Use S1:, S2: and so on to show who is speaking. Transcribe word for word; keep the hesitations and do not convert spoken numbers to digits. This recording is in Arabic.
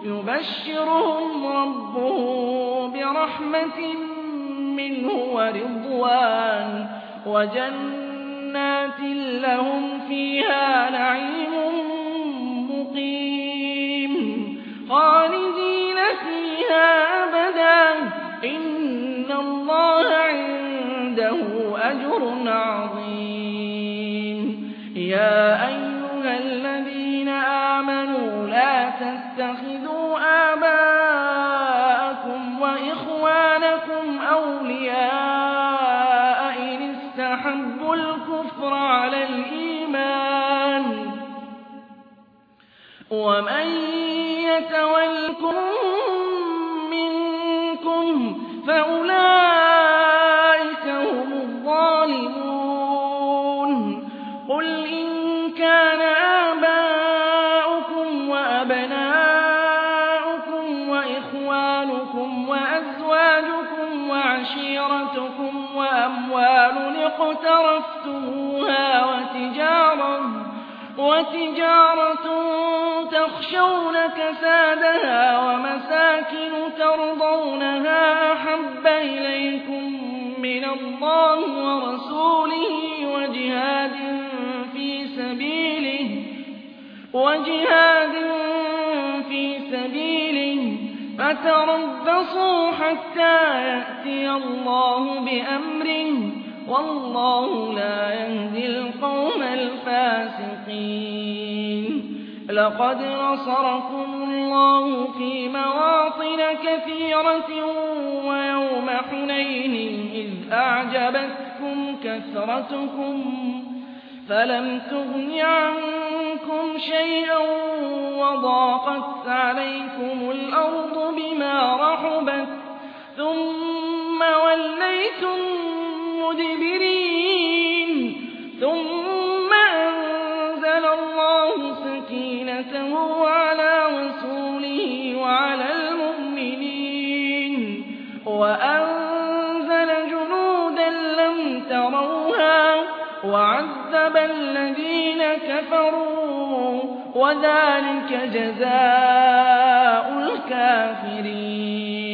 S1: يبشرهم ربهم برحمة منه ورضوان وجنات لهم فيها نعيم مقيم خالدين فيها أبدا إن الله عنده أجر عظيم. يا أيها الذين آمنوا لا تتخذوا آباءكم وإخوانكم أولياء إن استحبوا الكفر على الإيمان ومن يتولكم منكم فأولئك هم الظالمون. قل إن كان آباؤكم وأبناؤكم وإخوانكم وأزواجكم وعشيرتكم وأموال اقترفتموها وتجارة, وتجارة تخشون كسادها ومساكن ترضونها أحب إليكم من الله ورسوله وجهاد في سبيله وجهاد في سبيله فتربصوا حتى يأتي الله بأمره والله لا يهدي القوم الفاسقين. لقد نصركم الله في مواطن كثيرة ويوم حنين إذ أعجبتكم كثرتكم فلم تغن عنكم شيئا وضاقت عليكم الأرض بما رحبت ثم وليتم مدبرين ثم أنزل الله سكينته على رسوله وعلى المؤمنين وأنزل جنودا لم تروها وعذب الذين كفروا وذلك جزاء الكافرين.